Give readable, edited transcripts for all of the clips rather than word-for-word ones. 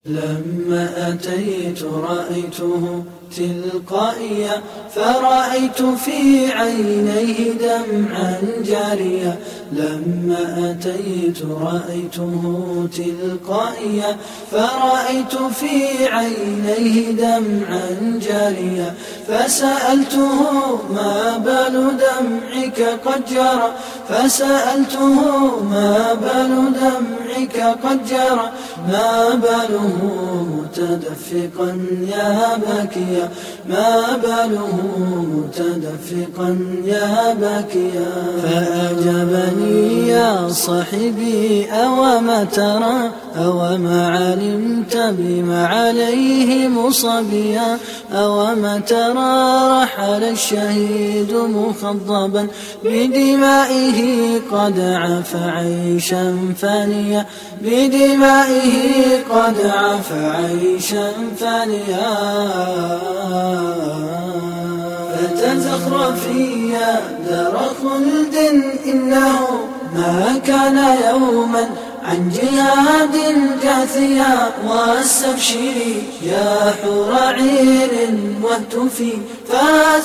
لما أتيت رأيته تلقائيا، فرأيت في عينيه دمعا جاريا. لما أتيت رأيته تلقائيا، فرأيت في عينيه دمعا جاريا. فسألته ما بال دمعك قد جرى، فسألته ما بال دمعك قد جرى، ما باله متدفقا يا باكيا، ما باله متدفقا يا باكيا. فأجابني يا صاحبي أوما ترى، أوما علمت بما عليه مصابيا، أوما ترى رحل الشهيد مخضبا بدمائه قد عاف عيشا فانيا، بدمائه قد عاف عيشا فانيا. فتزخرفي يا دار خلد إنه ما كان يوما عن جهاد جاثيا. واستبشري يا حور عين واهتفي، فاز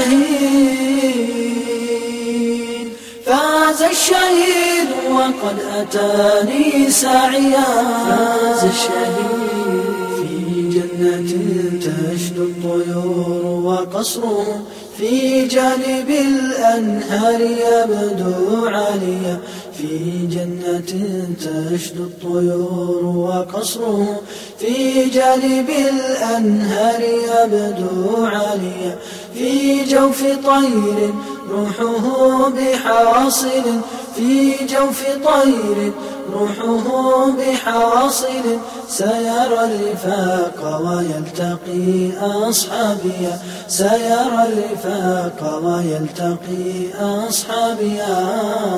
الشهيد، فاز الشهيد وقد أتاني ساعيا. فاز الشهيد في جنة تشدو الطيور وقصره في جانب الأنهار يبدو عاليا، في جنة تشدو الطيور وقصره في جانب الأنهار يبدو عاليا. في جوف طير روحه بحاصل، في جوف طير روحه بحاصل، سيرى الرفاق ويلتقي أصحابيا، سيرى الرفاق ويلتقي أصحابيا.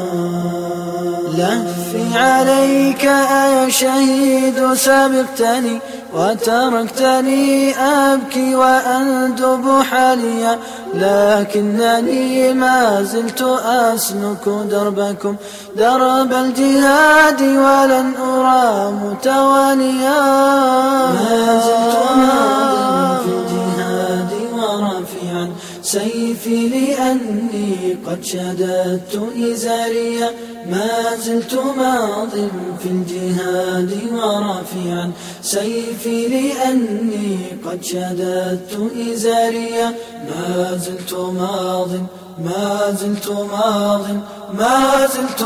لهفي عليك يا شهيد سبقتني، وتركتني أبكي وأندب حاليا، لكنني ما زلت أسلك دربكم درب الجهاد ولن أرى متوانيا. ما زلت ماضيا في الجهاد ورافعا سيفي لأني قد شددت إزاريا، ما زلت ماض في الجهاد ورافعا سيفي لأني قد شددت إزاريا. ما زلت ماض، ما زلت ماض، ما زلت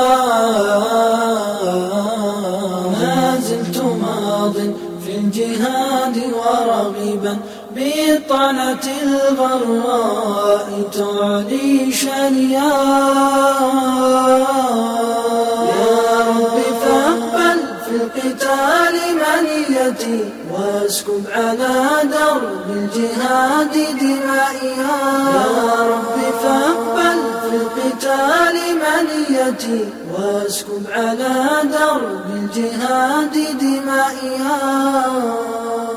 ما زلت ماض في الجهاد ورغبا بالطعنة الغراء تعلي شانيا. يا رب فاقبل في القتال منيتي، واسكب على درب الجهاد دمائيا. يا رب فاقبل في القتال منيتي، واسكب على درب الجهاد دمائيا.